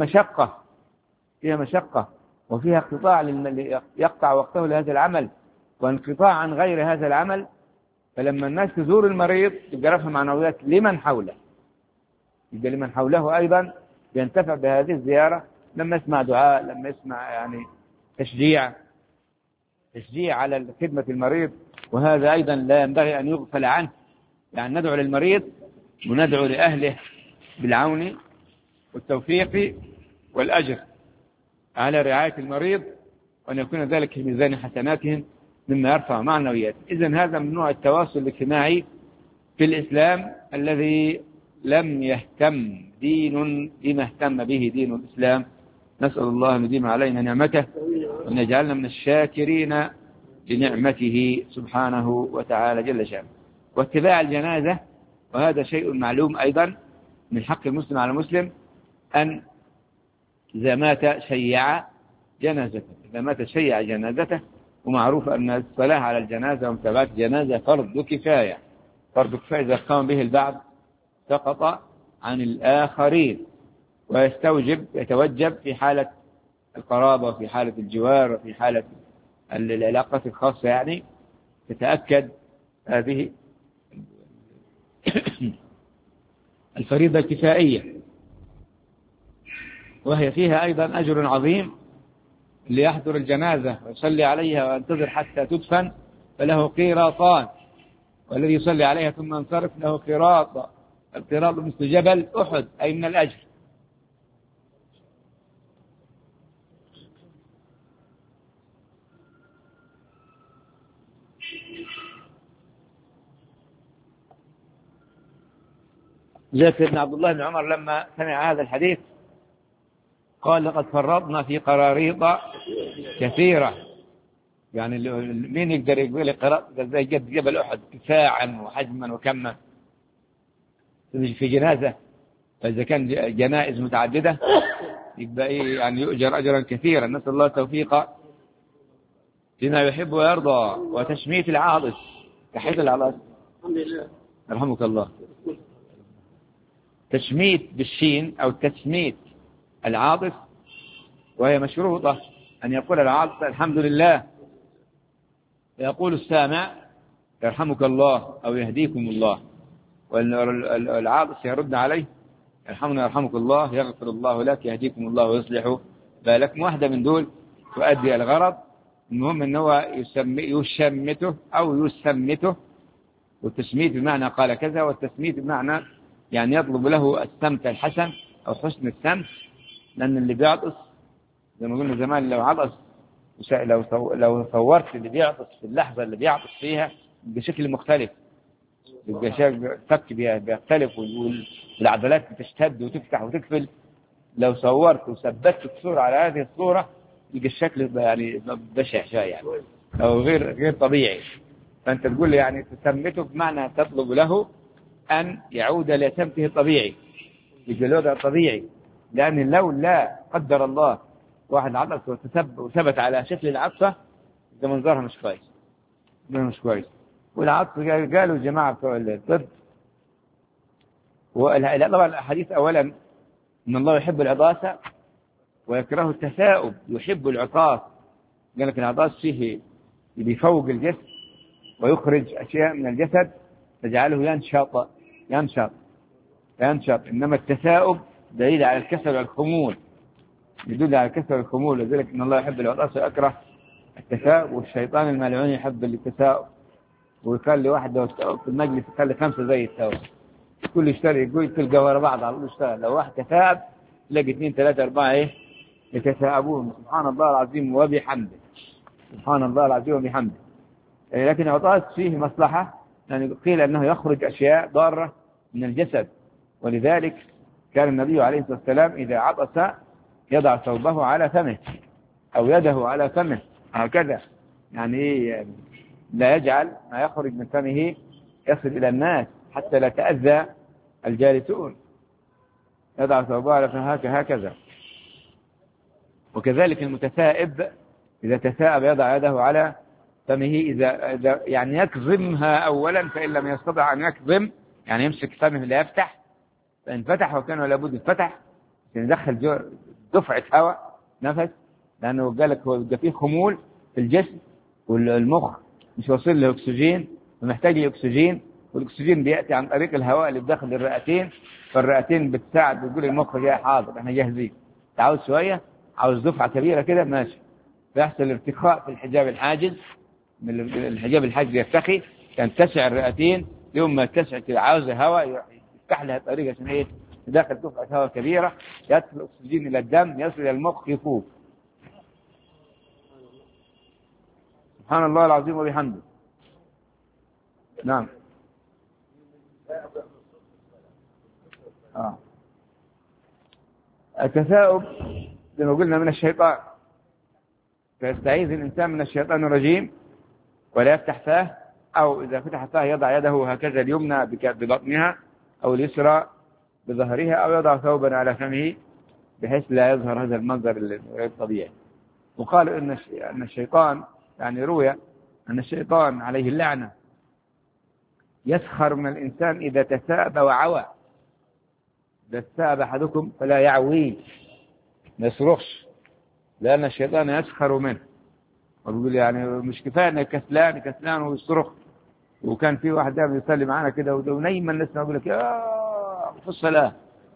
مشقة وفيها اقتطاع يقطع وقته لهذا العمل وانقطاع عن غير هذا العمل. فلما الناس تزور المريض يبقى رفع معنويات لمن حوله، يبقى لمن حوله أيضا ينتفع بهذه الزيارة، لما يسمع دعاء، لما يسمع يعني تشجيع على خدمة المريض. وهذا أيضا لا ينبغي أن يغفل عنه، يعني ندعو للمريض وندعو لأهله بالعون والتوفيق والأجر على رعاية المريض، وأن يكون ذلك في ميزان حسناتهم مما يرفع معنويات. إذن هذا من نوع التواصل الاجتماعي في الإسلام الذي لم يهتم دين بما اهتم به دين الإسلام. نسأل الله أن يديم علينا نعمته وأن يجعلنا من الشاكرين لنعمته سبحانه وتعالى جل شأنه. واتباع الجنازة، وهذا شيء معلوم أيضا من حق المسلم على المسلم، أن إذا مات شيع جنازته، ومعروف أن الصلاة على الجنازة ومتابعة الجنازة فرض كفاية إذا قام به البعض سقط عن الآخرين، يتوجب في حالة القرابة وفي حالة الجوار وفي حالة العلاقات الخاصة، يعني تتأكد هذه الفريضة الكفائية، وهي فيها أيضا أجر عظيم ليحضر الجنازة ويصلي عليها وينتظر حتى تدفن فله قيراطان، والذي يصلي عليها ثم ينصرف له قيراط، القيراط مثل جبل أحد أي من الأجر. جاء سيدنا عبد الله بن عمر لما سمع هذا الحديث قال: لقد فرطنا في قراريط كثيرة يعني مين يقدر يقول لي قراءة زي جبل أحد ارتفاعا وحجما وكما في جنازة؟ فإذا كان جنائز متعددة يبقى إيه يعني يؤجر أجرا كثيرا. نسأل الله التوفيق فيما يحب ويرضى. وتشميت العاطس، تحية العاطس الحمد لله رحمك الله. تشميت بالشين أو تسميت العاطس، وهي مشروطة أن يقول العاطس الحمد لله، يقول السامع يرحمك الله أو يهديكم الله، والعاطس يرد عليه يرحمنا يرحمك الله، يغفر الله لك، يهديكم الله ويصلح بالكم. واحدة من دول تؤدي الغرض. المهم أن هو يشمته أو يسمته. والتشميت بمعنى قال كذا، والتسميت بمعنى يعني يطلب له السمت الحسن أو حسن السمت. لأن اللي بيعطس زي ما قلنا زمان، لو عطس لو صورت اللي بيعطس في اللحظة اللي بيعطس فيها بشكل مختلف، يبقى فك بيختلف والعضلات بتشتد وتفتح وتقفل. لو صورت وثبتت الصورة على هذه الصورة يبقى الشكل يعني بشع شوية يعني، أو غير طبيعي. فأنت تقول لي يعني تسمته بمعنى تطلب له أن يعود لسمته الطبيعي، يبقى الوضع طبيعي. لأن لو لا قدر الله واحد عطس وثبت على شكل العطسة ده منظرها مش كويس، مش كويس. والعطس قالوا الجماعة بتوع الطب طبعا الحديث أولا إن الله يحب العطاسة ويكره التثاؤب. يحب العطاس، قال لك العطاس فيه بيفوق الجسم ويخرج أشياء من الجسد تجعله ينشط. إنما التثاؤب دليل على الكسل والخمول، يدل على الكسل والخمول. لذلك إن الله يحب العطاس ويكره التثاؤب. والشيطان الملعون يحب التثاؤب، ويخلي واحد في المجلس يخلي 5 زي التثاؤب، كل يشتري يقول تلقى ورا بعض على طول يشتغل. لو واحد تثاؤب تلاقي 2 3 4 يتثاءبون. سبحان الله العظيم وبحمده، سبحان الله العظيم وبحمده. لكن العطاس فيه مصلحة، يعني قيل أنه يخرج أشياء ضارة من الجسد. ولذلك كان النبي عليه الصلاة والسلام إذا عطس يضع ثوبه على فمه أو يده على فمه هكذا، يعني لا يجعل ما يخرج من فمه يصل إلى الناس حتى لا تأذى الجالسون. يضع ثوبه على فمه هكذا. وكذلك المتثائب إذا تثاءب يضع يده على فمه، إذا يعني يكظمها أولا، فإن لم يستطع أن يكظم يعني يمسك فمه لا يفتح، فإن فتح وكان لابد يفتح يدخل دفعة هواء نفس، لأنه قال لك هو فيه خمول في الجسم والمخ مش واصل له أكسجين ومحتاج لأكسجين، والأكسجين بيأتي عن طريق الهواء اللي بداخل الرئتين، فالرئتين بتساعد بتقول المخ جاي حاضر احنا جاهزين، تعاوز شوية عاوز دفعة كبيرة كده ماشي. فيحصل ارتخاء في الحجاب الحاجز، من الحجاب الحاجز يرتخي تنتشع الرئتين، يوم ما تتسع كده عاوز هواء يفتح لها طريقة عشان داخل دفعة هواء كبيرة يصل الأكسجين إلى الدم يصل إلى المخ يفوق. سبحان الله العظيم وبحمده. نعم. التثاؤب زي ما قلنا من الشيطان، فيستعيذ الإنسان من الشيطان الرجيم ولا يفتح فاه، أو إذا فتح فاه يضع يده هكذا اليمنى ببطنها أو اليسرى بظهرها، أو يضع ثوبا على فمه بحيث لا يظهر هذا المنظر الغير طبيعي. وقال أن الشيطان يعني روي أن الشيطان عليه اللعنة يسخر من الإنسان إذا تثاءب وعوى. إذا تثاءب أحدكم فلا يعوي، ما يصرخش، لأن الشيطان يسخر منه ويقول يعني مش كفاية أنه كسلان ويصرخ. وكان في واحد دائما يصلي معنا كده ونيما نسمع يقول لك يا في الصلاة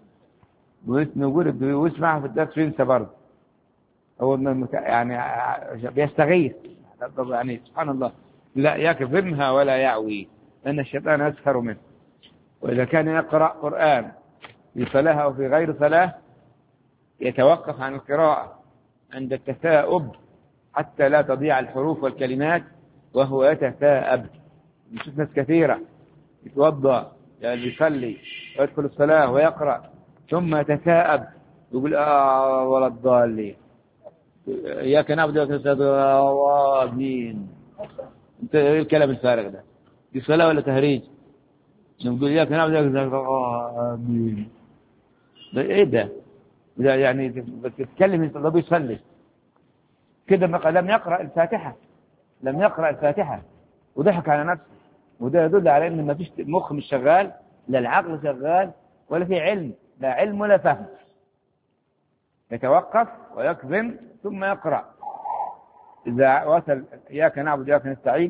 ونقول ويسمعها في الدرس وينسى برضه، هو يعني بيستغيث يعني سبحان الله، لا يكظمها ولا يعوي لأن الشيطان يسخر منه. وإذا كان يقرأ قرآن في صلاة أو في غير صلاة يتوقف عن القراءة عند التثاؤب حتى لا تضيع الحروف والكلمات وهو يتثاءب. نشوف ناس كثيرة يتوضأ يعني يصلي ويدخل الصلاة ويقرأ ثم يتثاءب يقول ولا الضالين، إياك نعبد وإياك نستعين آمين. أنت إيه الكلام الفارغ ده؟ دي صلاة ولا تهريج؟ نقول إياك نعبد وإياك نستعين آمين. ده إيه ده؟ يعني بتتكلم أنت ده بيصلي كده لم يقرأ الفاتحة، لم يقرأ الفاتحة وضحك على نفسه، وده يدل على ان ما فيش مخ مش شغال، لا العقل شغال ولا في علم، لا علم ولا فهم. يتوقف ويكظم ثم يقرأ. إذا وصل إياك نعبد وإياك نستعين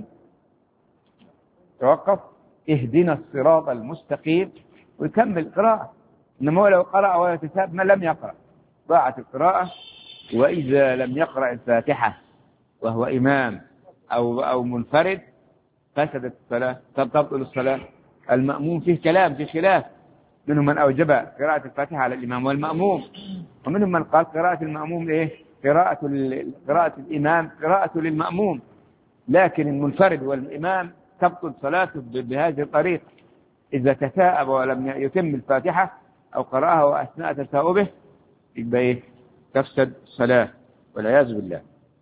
توقف اهدنا الصراط المستقيم ويكمل قراءة. إنما لو قرأ ويتساب ما لم يقرأ ضاعت القراءة. وإذا لم يقرأ الفاتحة وهو إمام أو منفرد فسدت الصلاة، تبطل الصلاة. المأموم فيه كلام، فيه خلاف، منهم من أوجب قراءة الفاتحة على الإمام والمأموم، ومنهم من قال قراءة المأموم إيه؟ قراءة الإمام قراءة للمأموم، لكن المنفرد والإمام تبطل صلاته بهذه الطريقة. إذا تثاءب ولم يتم الفاتحة أو قرأها وأثناء تثاؤبه يبقى إيه؟ تفسد الصلاة والعياذ بالله.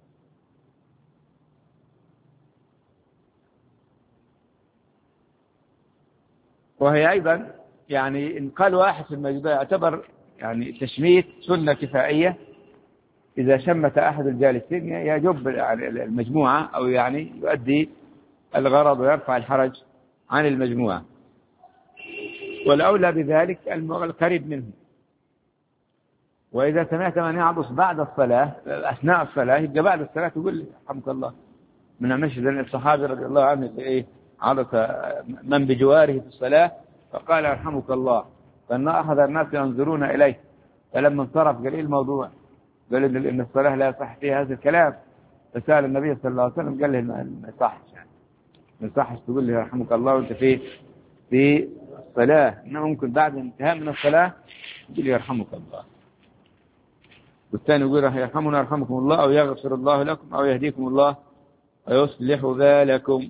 وهي أيضا يعني إن قال واحد في المجموعة يعتبر يعني تشميت سنة كفائية. إذا شمت أحد الجالسين يجب المجموعة أو يعني يؤدي الغرض ويرفع الحرج عن المجموعة، والأولى بذلك القريب منه. وإذا سمعت من يعطس بعد الصلاة أثناء الصلاة يبقى بعد الصلاة تقول رحمك الله. من المشهد الصحابي رضي الله عنه إيه عطس من بجواره في الصلاة فقال رحمك الله، فإن أخذ الناس ينظرون إليه، فلما انصرف قال إيه الموضوع؟ قال إن الصلاة لا يصح فيها هذا الكلام. فسأل النبي صلى الله عليه وسلم قال له ما يصحش، يعني ما يصحش تقول له رحمك الله وأنت في الصلاة، إنه ممكن بعد انتهاء من الصلاة تقول يرحمك الله. والثاني يقول يرحمنا يرحمكم الله أو يغفر الله لكم أو يهديكم الله ويصلح بالكم.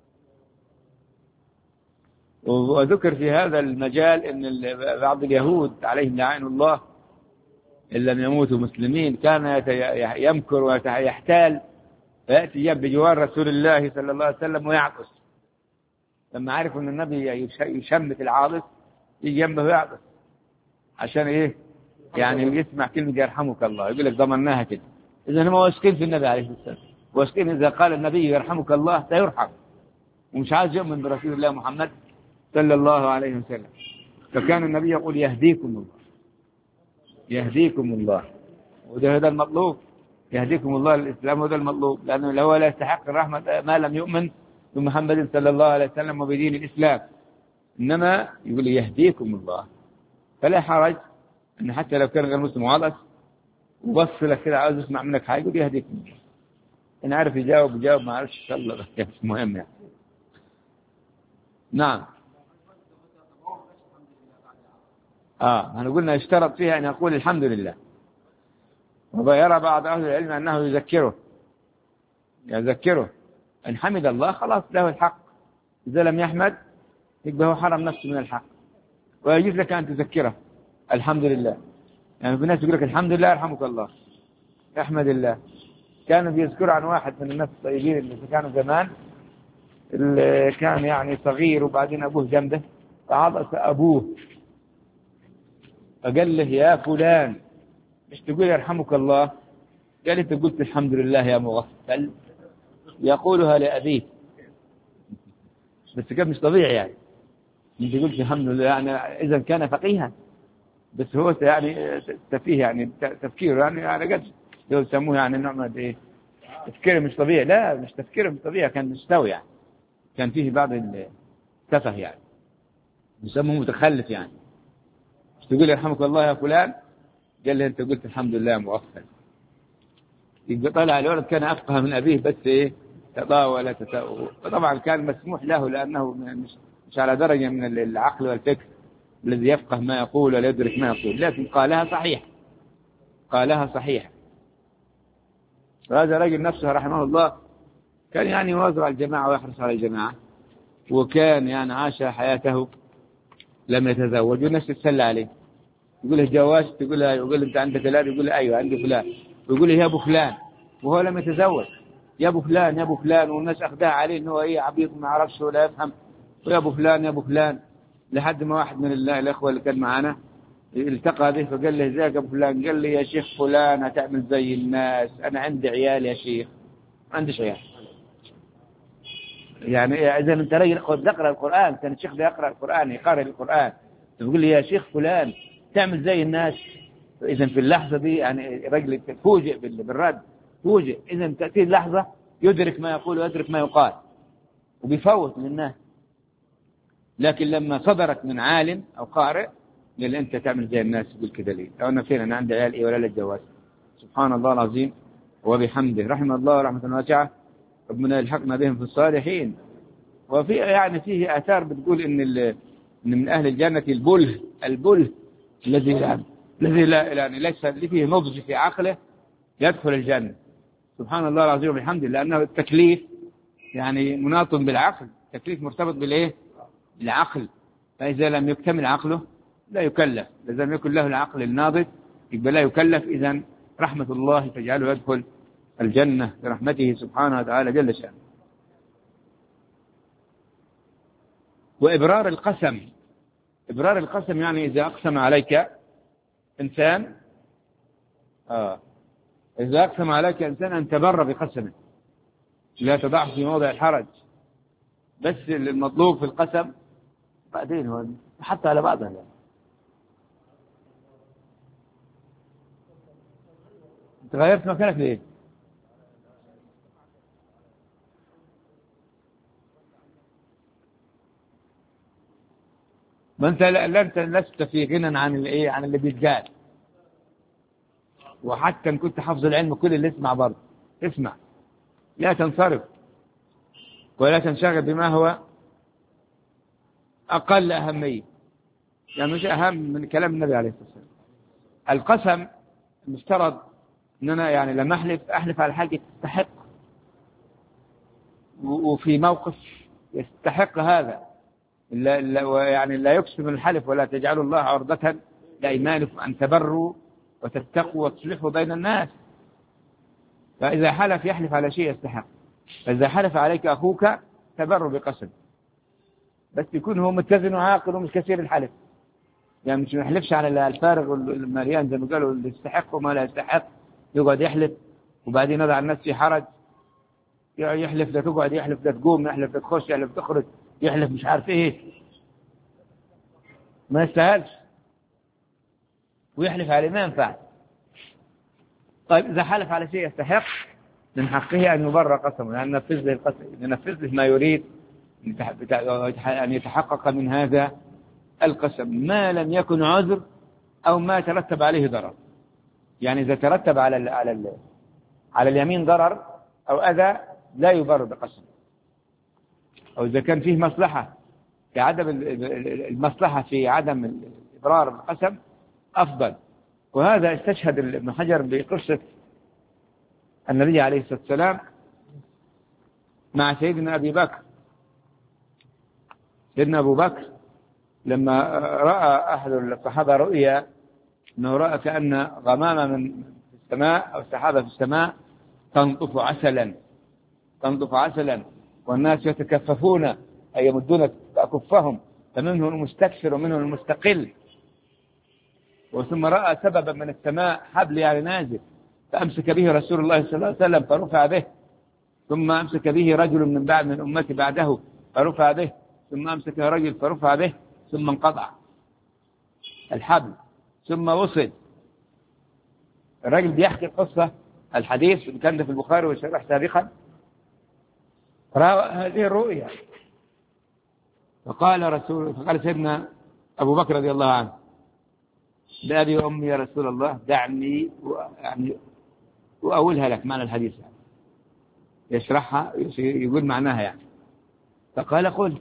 وذكر في هذا المجال أن بعض اليهود عليهم لعين الله إن لم يموتوا مسلمين كان يمكر ويحتال فيأتي بجوار رسول الله صلى الله عليه وسلم ويعطس. لما عرفوا أن النبي يشمت العاطس يجي جنبه ويعطس عشان إيه؟ يعني يسمع كلمة يرحمك الله، يقول لك ضمناها كده. إذا هم واثقين في النبي عليه الصلاة والسلام، واثقين إذا قال النبي يرحمك الله سيرحم، ومش عايز يؤمن برسول الله محمد صلى الله عليه وسلم. فكان النبي يقول يهديكم الله، يهديكم الله، وده هذا المطلوب، يهديكم الله للإسلام، وهذا المطلوب، لأنه هو لا يستحق الرحمة ما لم يؤمن بمحمد صلى الله عليه وسلم وبدين الإسلام. إنما يقول يهديكم الله، فلا حرج أن حتى لو كان غير مسلم وعطس وبص لك كده عاوز يسمع منك حاجة يقول يهديكم الله. إن عارف يجاوب ما عرفش إن شاء الله بس مهم يعني. نعم. أنا قلنا اشترط فيها أن يقول الحمد لله. ويرى بعض أهل العلم أنه يذكره إن حمد الله خلاص له الحق، إذا لم يحمد يبقى هو حرم نفسه من الحق. ويجوز لك أن تذكره الحمد لله. يعني في ناس يقول لك الحمد لله يرحمك الله، احمد الله. كانوا بيذكروا عن واحد من الناس الطيبين اللي كانوا زمان، اللي كان يعني صغير وبعدين أبوه جنبه فعطس أبوه فقال له يا فلان مش تقول يرحمك الله؟ قال انت قلت الحمد لله يا مغفل. يقولها لأبيه، بس كان مش طبيعي يعني انت قلت الحمد لله، يعني إذا كان فقيها، بس هو يعني تفيه يعني تفكيره يعني على قد يسموه يعني نوع من ايه تفكيره مش طبيعي. لا مش تفكيره مش طبيعي، كان مستوي يعني، كان فيه بعض التفه يعني، يسموه متخلف يعني. مش تقول يرحمك الله يا فلان؟ قال له انت قلت الحمد لله مغفل. يبقى طلع الولد كان أفقه من أبيه، بس إيه تطاول. وطبعا كان مسموح له لأنه مش على درجة من العقل والفكر الذي يفقه ما يقول ولا يدرك ما يقول، لكن قالها صحيح. وهذا رجل نفسه رحمه الله كان يعني يواظب على الجماعة ويحرص على الجماعة، وكان يعني عاش حياته لم يتزوج، والناس تتسلى عليه، يقول له جواز، يقول له انت عندك اولاد؟ يقول له ايوه عندي فلان. ويقول لي يا أبو فلان وهو لم يتزوج، يا أبو فلان يا أبو فلان، والناس أخذها عليه إنه إيه عبيط ما يعرفش ولا يفهم، ويا أبو فلان يا أبو فلان، لحد ما واحد من الأخوة اللي كان معنا التقى به فقال له ازيك يا أبو فلان؟ قال لي يا شيخ فلان هتعمل زي الناس، أنا عندي عيال يا شيخ. ما عنديش عيال. يعني إذا أنت راجل تقرأ القرآن، كان الشيخ ده يقرأ القرآن يقرأ القرآن تقول لي يا شيخ فلان تعمل زي الناس. إذا في اللحظة دي يعني رجل تفوجئ بالرد، فوجئ. إذا تأتي اللحظة يدرك ما يقول ويدرك ما يقال وبيفوت للناس. لكن لما صدرت من عالم أو قارئ قال أنت تعمل زي الناس تقول كده ليه؟ لو أنا فين أنا عندي عيال إيه ولا لا الجواز؟ سبحان الله العظيم وبحمده، رحمه الله رحمة واسعة، ربنا يلحقنا بهم في الصالحين. وفي يعني فيه آثار بتقول إن من أهل الجنة البله الذي لا يعني ليس فيه نضج في عقله يدخل الجنة. سبحان الله العظيم وبحمده، لأنه التكليف يعني مناط بالعقل، التكليف مرتبط بالإيه؟ العقل. فإذا لم يكتمل عقله لا يكلف، إذا لم يكن له العقل الناضج يبقى لا يكلف. إذا رحمة الله تجعله يدخل الجنة برحمته سبحانه وتعالى جل شأنه. وإبرار القسم، إبرار القسم يعني إذا أقسم عليك إنسان إذا أقسم عليك إنسان أن تبر بقسمه، لا تضعه في موضع الحرج، بس المطلوب في القسم بعدين هو حتى على بعضها يعني. أنت غيرت مكانك ليه؟ ما أنت لست في غنى عن الإيه، عن اللي بيتقال. وحتى إن كنت حافظ العلم كل اللي اسمع برضه اسمع، لا تنصرف ولا تنشغل بما هو أقل أهمية، يعني مش أهم من كلام النبي عليه الصلاة والسلام. القسم المفترض أننا يعني لما أحلف على حاجة تستحق، وفي موقف يستحق هذا، يعني لا يقسم الحلف ولا تجعلوا الله عرضة لأيمانكم أن تبروا وتتقوا وتصلحوا بين الناس. فإذا حلف يحلف على شيء يستحق، فإذا حلف عليك أخوك تبروا بقسم، بس يكون هو متزن وعاقل ومش كثير الحلف، يعني مش يحلفش على الفارغ والمليان زي ما قالوا اللي يستحق وما لا يستحق، يقعد يحلف وبعدين يضع الناس في حرج، يحلف لا تقعد، يحلف لا تقوم، يحلف لا تخش، يحلف تخرج، يحلف مش عارف ايه، ما يستاهلش، ويحلف عليه ما ينفع. طيب إذا حلف على شيء يستحق من حقه أن يبرر قسمه، يعني ننفذ له القسم، ننفذ له ما يريد أن يتحقق من هذا القسم، ما لم يكن عذر أو ما ترتب عليه ضرر. يعني إذا ترتب على اليمين ضرر أو أذى لا يبرر بقسم، أو إذا كان فيه مصلحة في عدم المصلحة في عدم إبرار القسم أفضل. وهذا استشهد ابن حجر بقصة النبي عليه الصلاة والسلام مع سيدنا أبي بكر. سيدنا أبو بكر لما رأى أحد الصحابة رؤيا أنه رأى كأن غمامة من السماء أو سحابة في السماء تنطف عسلا والناس يتكففون أي يمدون أكفهم، فمنهم المستكثر ومنهم المستقل. وثم رأى سببا من السماء حبل يعني نازل، فأمسك به رسول الله صلى الله عليه وسلم فرفع به، ثم أمسك به رجل من أمته بعده فرفع به، ثم أمسك رجل فرفع به، ثم انقطع الحبل، ثم وصل. الرجل بيحكي القصة الحديث كان في البخاري والشرح سابقا، رأى هذه الرؤيا فقال سيدنا أبو بكر رضي الله عنه بأبي وأمي يا رسول الله دعني يعني وأولها لك معنى الحديث، يعني يشرحها يقول معناها يعني. فقال قل،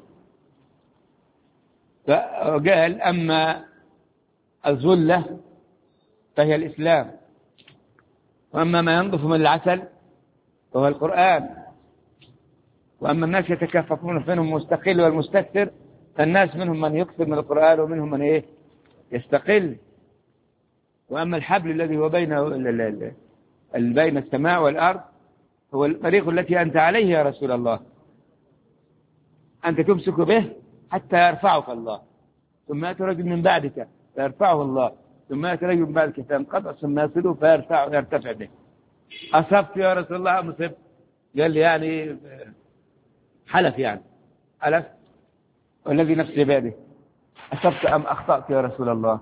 فقال أما الذلة فهي الإسلام، وأما ما ينضف من العسل فهو القرآن، وأما الناس يتكففون فينهم المستقل والمستكثر، فالناس منهم من يكثر من القرآن ومنهم من يستقل. وأما الحبل الذي هو بين بين السماء والأرض هو الطريق التي أنت عليه يا رسول الله، أنت تمسك به حتى يرفعك الله، ثم يأتي رجل من بعدك فيرفعه الله، ثم يأتي رجل من بعدك فينقطع ثم يصله فيرتفع به. أصبت يا رسول الله أم أصبت؟ قال لي يعني حلف، يعني حلف والذي نفسي بيده، أصبت أم أخطأت يا رسول الله؟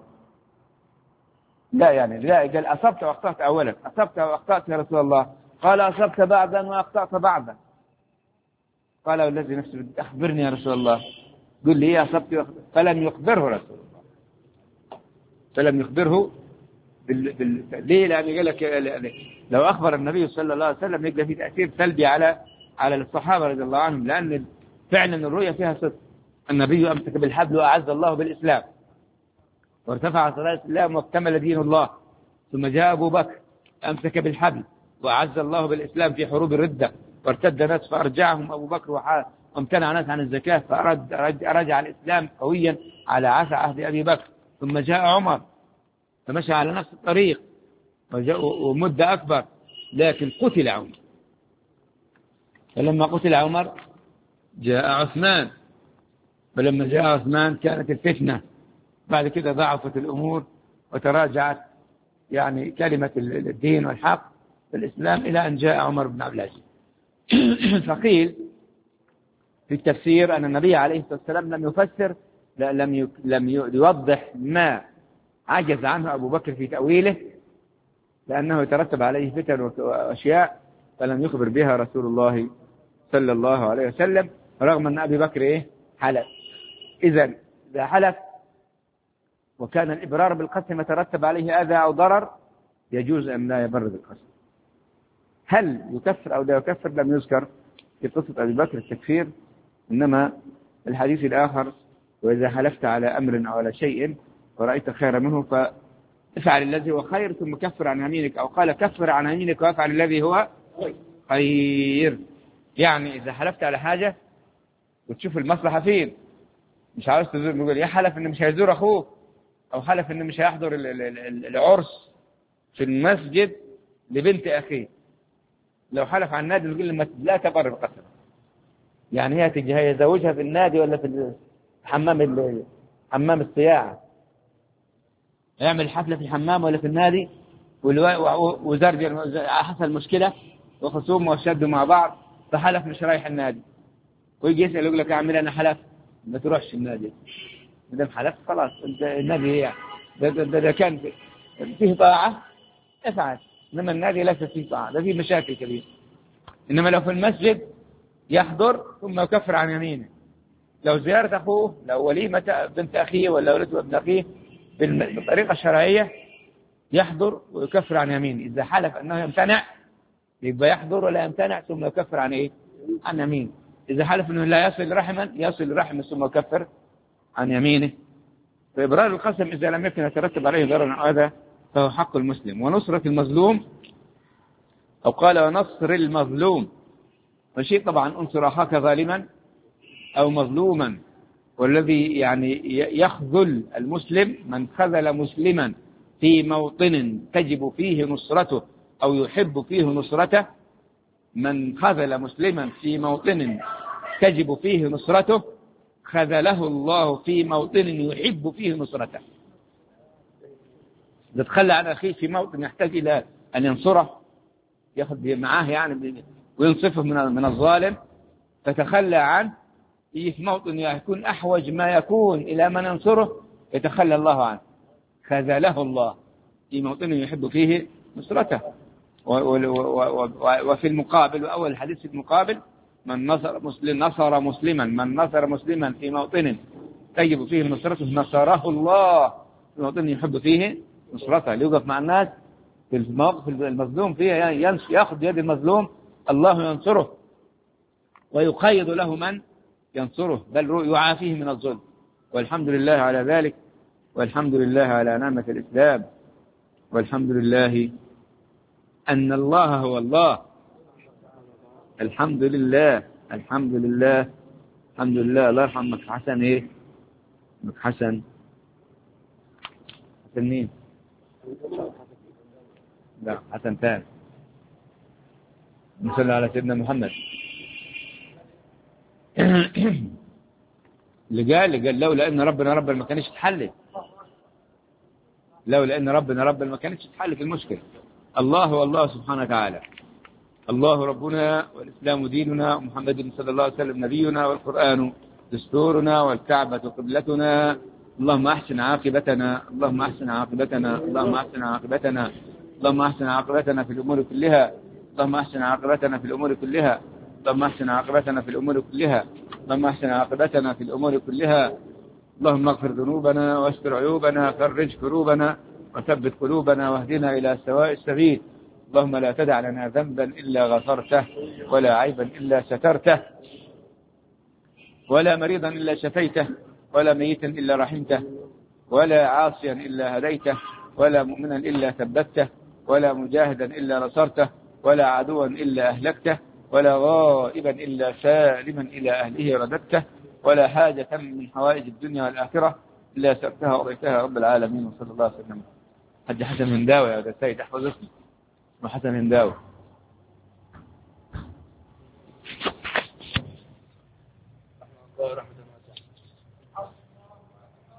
لا يعني لا، قال أصبت وأخطأت أولا، أصبت وأخطأت يا رسول الله؟ قال أصبت بعضا وأخطأت بعضا. قال والذي نفسي بيده أخبرني يا رسول الله. قل لي إيه أصبت وأخطأت؟ فلم يخبره رسول الله، فلم يخبره ليه؟ لأن قال لك لو أخبر النبي صلى الله عليه وسلم يبقى في تأثير سلبي على الصحابة رضي الله عنهم، لأن فعلا الرؤيا فيها صدق. النبي أمسك بالحبل وأعز الله بالإسلام وارتفع صلاة الإسلام واكتمل دين الله. ثم جاء أبو بكر أمسك بالحبل وأعز الله بالإسلام في حروب الردة، وارتد ناس فأرجعهم أبو بكر وامتنع ناس عن الزكاة، فرجع الإسلام قويا على عهد أبي بكر. ثم جاء عمر فمشى على نفس الطريق ومدة أكبر، لكن قتل عمر. فلما قتل عمر جاء عثمان، فلما جاء عثمان كانت الفتنة، بعد كده ضعفت الأمور وتراجعت يعني كلمة الدين والحق في الإسلام إلى أن جاء عمر بن عبد العزيز. فقيل في التفسير أن النبي عليه الصلاة والسلام لم يفسر، لم يوضح ما عجز عنه أبو بكر في تأويله، لأنه يترتب عليه فتن وأشياء فلم يخبر بها رسول الله صلى الله عليه وسلم، رغم أن أبي بكر حلف. إذا حلف وكان الإبرار بالقسم يترتب عليه أذى أو ضرر، يجوز أن لا يبر بالقسم. هل يكفر أو لا يكفر لم يذكر في قصة أبي بكر التكفير، إنما الحديث الآخر وإذا حلفت على أمر أو على شيء ورأيت خير منه فافعل الذي هو خير ثم كفر عن يمينك، أو قال كفر عن يمينك وافعل الذي هو خير. يعني إذا حلفت على حاجة وتشوف المصلحة فين، مش عاوز تزور، نقول يا حلف إنه مش هيزور أخوه، أو حلف إنه مش هيحضر العرس في المسجد لبنت أخيه، لو حلف عن النادي نقول له لا تبر القسم. يعني هي تجي هي يزوجها في النادي ولا في حمام السياحة، يعمل حفلة في الحمام ولا في النادي، وزرجر حصل مشكلة وخصوم وشدوا مع بعض فحلف مش رايح النادي، ويجي يسأل يقول لك أعمل أنا حلف ما تروحش النادي، إذا حلف خلاص أنت النادي ده كان فيه طاعة افعل، إنما النادي ليس فيه طاعة، ده فيه مشاكل كبيرة. إنما لو في المسجد يحضر ثم يكفر عن يمينه، لو زيارة أخوه، لو وليمة بنت أخيه ولا ولد ابن أخيه بالطريقة الشرعية يحضر ويكفر عن يمينه. إذا حلف أنه يمتنع يبقى يحضر ولا يمتنع ثم يكفر عن عن يمينه. إذا حلف أنه لا يصل رحما يصل رحمه ثم يكفر عن يمينه. فإبرار القسم إذا لم يكن يترتب عليه ضرر أو أذى فهو حق المسلم. ونصرة المظلوم، أو قال ونصر المظلوم، وشيء طبعا أنصر أخاك ظالما أو مظلوما، والذي يعني يخذل المسلم من خذل مسلما في موطن تجب فيه نصرته أو يحب فيه نصرته، من خذل مسلما في موطن تجب فيه نصرته خذله الله في موطن يحب فيه نصرته. إذا تخلى عن أخيه في موطن يحتاج إلى أن ينصره، يأخذ معاه يعني وينصفه من الظالم، فتخلى عنه، في موطن يكون أحوج ما يكون إلى من ينصره يتخلى الله عنه، خذله الله في موطن يحب فيه نصرته. وفي المقابل، وأول الحديث في المقابل، من نصر مسلما في موطن تجب فيه نصرته نصره الله في موطن يحب فيه نصرته، ليوقف مع الناس في المواقف المظلوم فيها، يأخذ يد المظلوم الله ينصره ويقيد له من ينصره، بل يعافيه من الظلم. والحمد لله على ذلك، والحمد لله على نعمة الإسلام، والحمد لله أن الله هو الله. الحمد لله الحمد لله الحمد لله. الله يرحمك حسن حسن مين؟ لا حسن ثاني. نصلي على سيدنا محمد. اللي قال لولا ان ربنا رب ما كانش اتحلت، لولا ان ربنا رب ما كانتش اتحلت المشكله. الله هو الله سبحانه وتعالى، الله ربنا والاسلام ديننا ومحمد صلى الله عليه وسلم نبينا والقران دستورنا والكعبه قبلتنا. اللهم احسن عاقبتنا، اللهم احسن عاقبتنا، اللهم احسن عاقبتنا، اللهم احسن عاقبتنا في الامور كلها، اللهم احسن عاقبتنا في الامور كلها، اللهم احسن عاقبتنا في الامور كلها، اللهم احسن عاقبتنا في الامور كلها. اللهم اغفر ذنوبنا واستر عيوبنا، فرج كروبنا وثبت قلوبنا واهدنا إلى سواء السبيل. اللهم لا تدع لنا ذنبا إلا غفرته، ولا عيبا إلا سترته، ولا مريضا إلا شفيته، ولا ميتا إلا رحمته، ولا عاصيا إلا هديته، ولا مؤمنا إلا ثبته، ولا مجاهدا إلا نصرته، ولا عدوا إلا أهلكته، ولا غائبا إلا سالما إلى أهله رددته، ولا حاجة من حوائج الدنيا والآخرة إلا سألتها وضيتها رب العالمين. وصلى الله عليه وسلم. حج حسن هنداوي يا سيد، احفظ اسمه، اسمه حسن هنداوي. رحمة الله